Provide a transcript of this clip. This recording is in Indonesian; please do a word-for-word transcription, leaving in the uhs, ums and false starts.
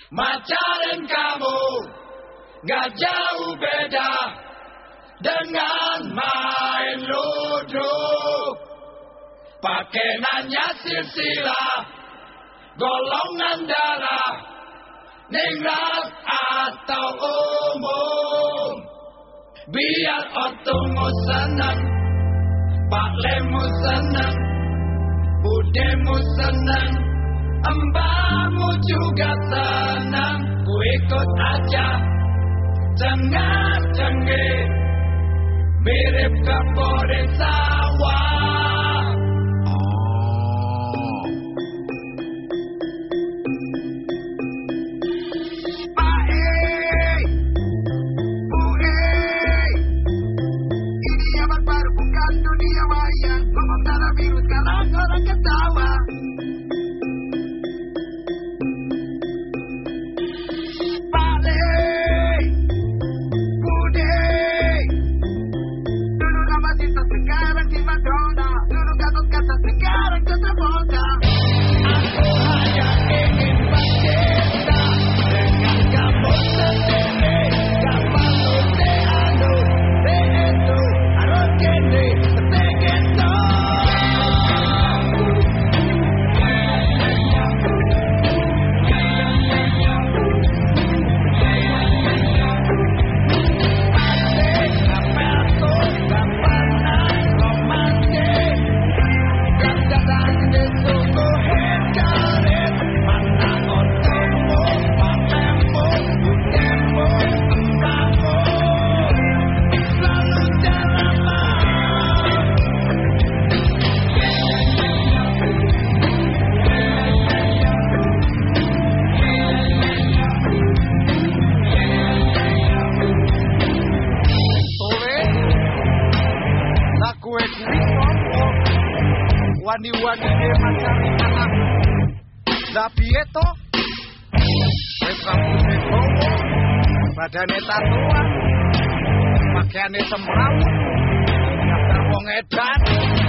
Macarin kamu gak jauh beda dengan main ludruk. Pakai nanya silsilah golongan darah, ningrat atau umum. Biar otomu senang, Pak Lemu senang, Budemu senang, Mbahmu juga senang. Ku ikut aja, cengar-cengir, mirip kebore sawah. Oh. Pak E, Bu E, ini zaman baru bukan dunia wayang. Ngomong darah biru sekarang orang ketawa. Sekarang di Madonna, dulu Gatot Kaca, sekarang Tetraboga. Aku hanya ingin bercinta dengan kamu sendiri. Kamu te anu, te itu, harus kini, te gitu. Wani-wani de macari anak Tapi itu wis rambutnya gowo, badane tatuan, pakaiane semrawut, daftar wong edan.